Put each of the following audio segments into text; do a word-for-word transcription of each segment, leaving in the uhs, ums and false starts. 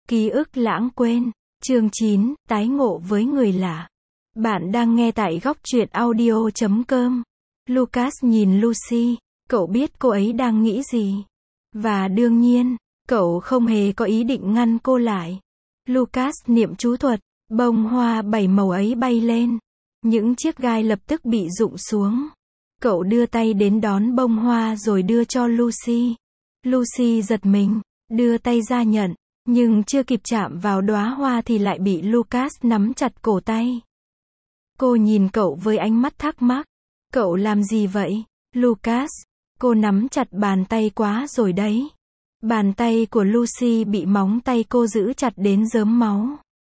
Ký ức lãng quên. Chương chín, tái ngộ với người lạ. Bạn đang nghe tại góc truyện audio chấm com. Lucas nhìn Lucy, cậu biết cô ấy đang nghĩ gì. Và đương nhiên, cậu không hề có ý định ngăn cô lại. Lucas niệm chú thuật, bông hoa bảy màu ấy bay lên. Những chiếc gai lập tức bị rụng xuống. Cậu đưa tay đến đón bông hoa rồi đưa cho Lucy. Lucy giật mình, đưa tay ra nhận, nhưng chưa kịp chạm vào đóa hoa thì lại bị Lucas nắm chặt cổ tay. Cô nhìn cậu với ánh mắt thắc mắc. Cậu làm gì vậy, Lucas? Cô nắm chặt bàn tay quá rồi đấy. Bàn tay của Lucy bị móng tay cô giữ chặt đến rớm máu.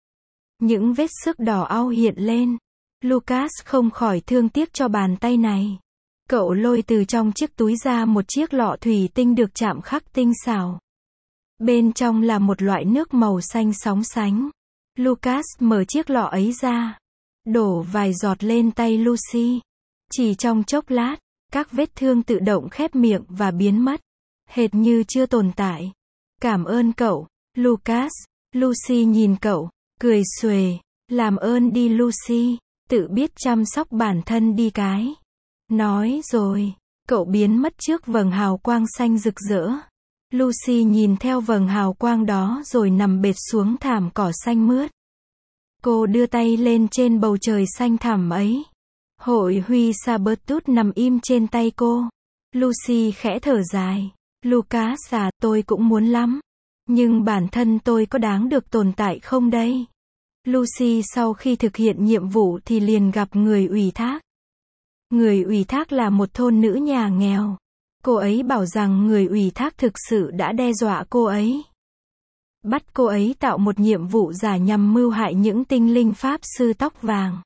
Những vết xước đỏ au hiện lên. Lucas không khỏi thương tiếc cho bàn tay này. Cậu lôi từ trong chiếc túi ra một chiếc lọ thủy tinh được chạm khắc tinh xảo. Bên trong là một loại nước màu xanh sóng sánh. Lucas mở chiếc lọ ấy ra, đổ vài giọt lên tay Lucy. Chỉ trong chốc lát, các vết thương tự động khép miệng và biến mất, hệt như chưa tồn tại. Cảm ơn cậu, Lucas. Lucy nhìn cậu, cười xuề. Làm ơn đi Lucy, tự biết chăm sóc bản thân đi cái. Nói rồi, cậu biến mất trước vầng hào quang xanh rực rỡ. Lucy nhìn theo vầng hào quang đó rồi nằm bệt xuống thảm cỏ xanh mướt. Cô đưa tay lên trên bầu trời xanh thẳm ấy. Hội huy Sabertooth nằm im trên tay cô. Lucy khẽ thở dài. Lucas à, tôi cũng muốn lắm. Nhưng bản thân tôi có đáng được tồn tại không đây? Lucy sau khi thực hiện nhiệm vụ thì liền gặp người ủy thác. Người ủy thác là một thôn nữ nhà nghèo. Cô ấy bảo rằng người ủy thác thực sự đã đe dọa cô ấy. Bắt cô ấy tạo một nhiệm vụ giả nhằm mưu hại những tinh linh pháp sư tóc vàng.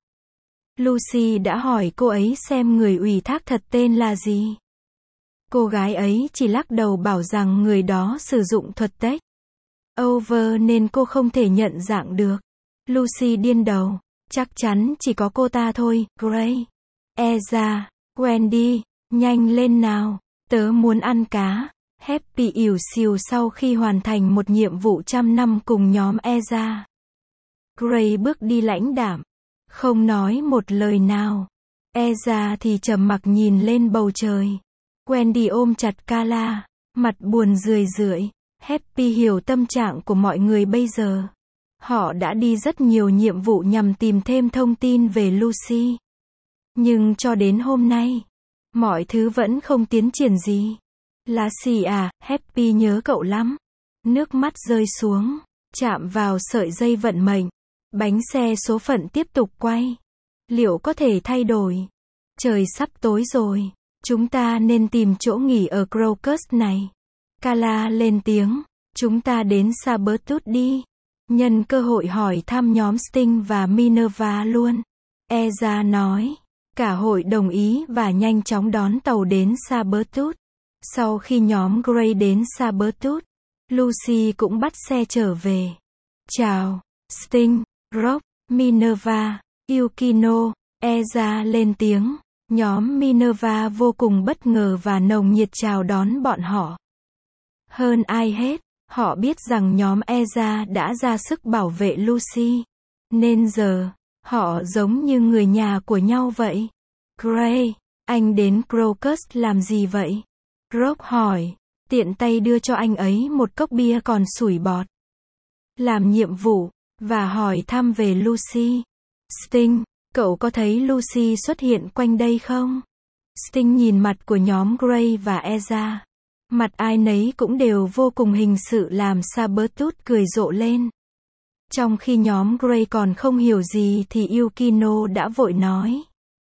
Lucy đã hỏi cô ấy xem người ủy thác thật tên là gì. Cô gái ấy chỉ lắc đầu bảo rằng người đó sử dụng thuật take over nên cô không thể nhận dạng được. Lucy điên đầu. Chắc chắn chỉ có cô ta thôi, Gray. Ezra, Wendy, nhanh lên nào. Tớ muốn ăn cá. Happy ỉu xìu sau khi hoàn thành một nhiệm vụ trăm năm cùng nhóm Ezra. Gray bước đi lãnh đạm, không nói một lời nào. Ezra thì trầm mặc nhìn lên bầu trời. Wendy ôm chặt Carla, mặt buồn rười rượi. Happy hiểu tâm trạng của mọi người bây giờ. Họ đã đi rất nhiều nhiệm vụ nhằm tìm thêm thông tin về Lucy. Nhưng cho đến hôm nay, mọi thứ vẫn không tiến triển gì. Lassie à, Happy nhớ cậu lắm. Nước mắt rơi xuống, chạm vào sợi dây vận mệnh. Bánh xe số phận tiếp tục quay. Liệu có thể thay đổi? Trời sắp tối rồi. Chúng ta nên tìm chỗ nghỉ ở Crocus này. Carla lên tiếng. Chúng ta đến Sabertooth đi. Nhân cơ hội hỏi thăm nhóm Sting và Minerva luôn. Ezra nói. Cả hội đồng ý và nhanh chóng đón tàu đến Sabertooth. Sau khi nhóm Gray đến Sabertooth, Lucy cũng bắt xe trở về. Chào, Sting, Rob, Minerva, Yukino, Ezra lên tiếng. Nhóm Minerva vô cùng bất ngờ và nồng nhiệt chào đón bọn họ. Hơn ai hết, họ biết rằng nhóm Ezra đã ra sức bảo vệ Lucy. Nên giờ, họ giống như người nhà của nhau vậy. Gray, anh đến Crocus làm gì vậy? Rob hỏi, tiện tay đưa cho anh ấy một cốc bia còn sủi bọt. Làm nhiệm vụ, và hỏi thăm về Lucy. Sting, cậu có thấy Lucy xuất hiện quanh đây không? Sting nhìn mặt của nhóm Gray và Ezra. Mặt ai nấy cũng đều vô cùng hình sự làm Sabertooth cười rộ lên. Trong khi nhóm Gray còn không hiểu gì thì Yukino đã vội nói.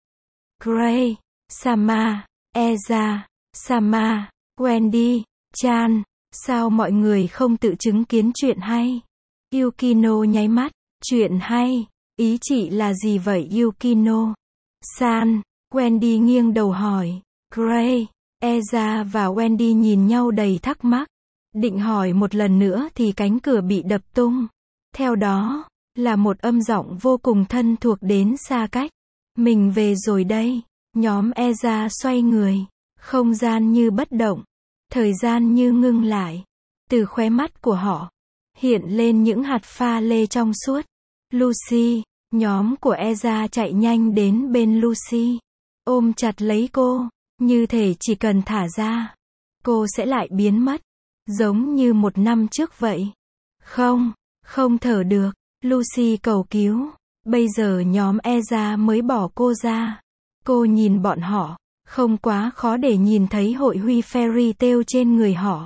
Gray, Sama, Ezra, Sama, Wendy, Chan, sao mọi người không tự chứng kiến chuyện hay? Yukino nháy mắt. Chuyện hay? Ý chị là gì vậy Yukino? San, Wendy nghiêng đầu hỏi. Gray, Ezra và Wendy nhìn nhau đầy thắc mắc. Định hỏi một lần nữa thì cánh cửa bị đập tung. Theo đó, là một âm giọng vô cùng thân thuộc đến xa cách. Mình về rồi đây. Nhóm Ezra xoay người. Không gian như bất động. Thời gian như ngưng lại. Từ khóe mắt của họ, hiện lên những hạt pha lê trong suốt. Lucy, nhóm của Eza chạy nhanh đến bên Lucy, ôm chặt lấy cô, như thể chỉ cần thả ra, cô sẽ lại biến mất, giống như một năm trước vậy. Không, không thở được, Lucy cầu cứu. Bây giờ nhóm Eza mới bỏ cô ra. Cô nhìn bọn họ, không quá khó để nhìn thấy hội huy fairy tale trên người họ.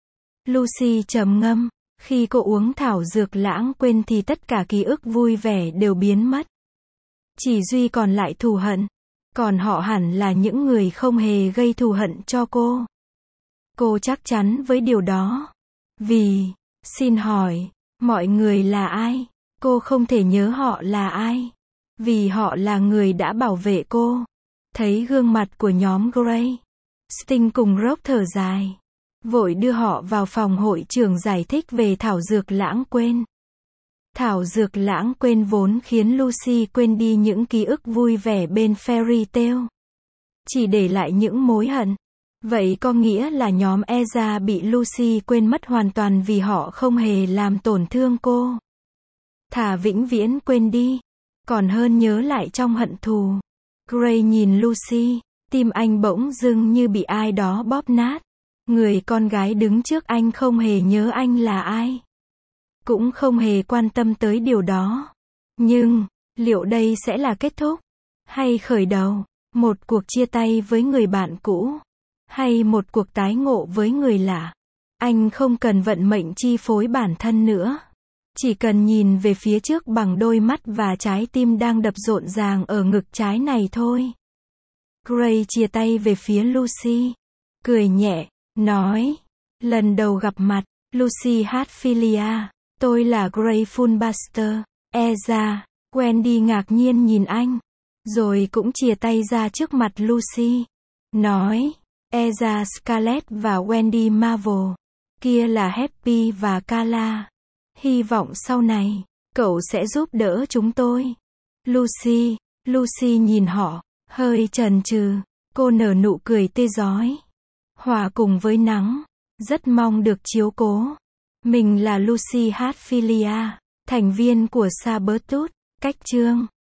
Lucy trầm ngâm, khi cô uống thảo dược lãng quên thì tất cả ký ức vui vẻ đều biến mất. Chỉ duy còn lại thù hận. Còn họ hẳn là những người không hề gây thù hận cho cô. Cô chắc chắn với điều đó. Vì, xin hỏi, mọi người là ai? Cô không thể nhớ họ là ai. Vì họ là người đã bảo vệ cô. Thấy gương mặt của nhóm Grey, Sting cùng Rogue thở dài, vội đưa họ vào phòng hội trưởng giải thích về thảo dược lãng quên. Thảo dược lãng quên vốn khiến Lucy quên đi những ký ức vui vẻ bên fairy tale, chỉ để lại những mối hận. Vậy có nghĩa là nhóm Eza bị Lucy quên mất hoàn toàn vì họ không hề làm tổn thương cô. Thà vĩnh viễn quên đi, còn hơn nhớ lại trong hận thù. Grey nhìn Lucy, tim anh bỗng dưng như bị ai đó bóp nát. Người con gái đứng trước anh không hề nhớ anh là ai, cũng không hề quan tâm tới điều đó. Nhưng, liệu đây sẽ là kết thúc? Hay khởi đầu? Một cuộc chia tay với người bạn cũ? Hay một cuộc tái ngộ với người lạ? Anh không cần vận mệnh chi phối bản thân nữa. Chỉ cần nhìn về phía trước bằng đôi mắt và trái tim đang đập rộn ràng ở ngực trái này thôi. Grey chia tay về phía Lucy, cười nhẹ, nói, lần đầu gặp mặt, Lucy Hatfilia, tôi là Grey Fulbuster. Eza, Wendy ngạc nhiên nhìn anh, rồi cũng chia tay ra trước mặt Lucy, nói, Eza Scarlet và Wendy Marvel, kia là Happy và Carla. Hy vọng sau này, cậu sẽ giúp đỡ chúng tôi. Lucy, Lucy nhìn họ, hơi chần chừ, cô nở nụ cười tươi rói, hòa cùng với nắng, rất mong được chiếu cố. Mình là Lucy Hatfilia, thành viên của Sabretooth, cách chương.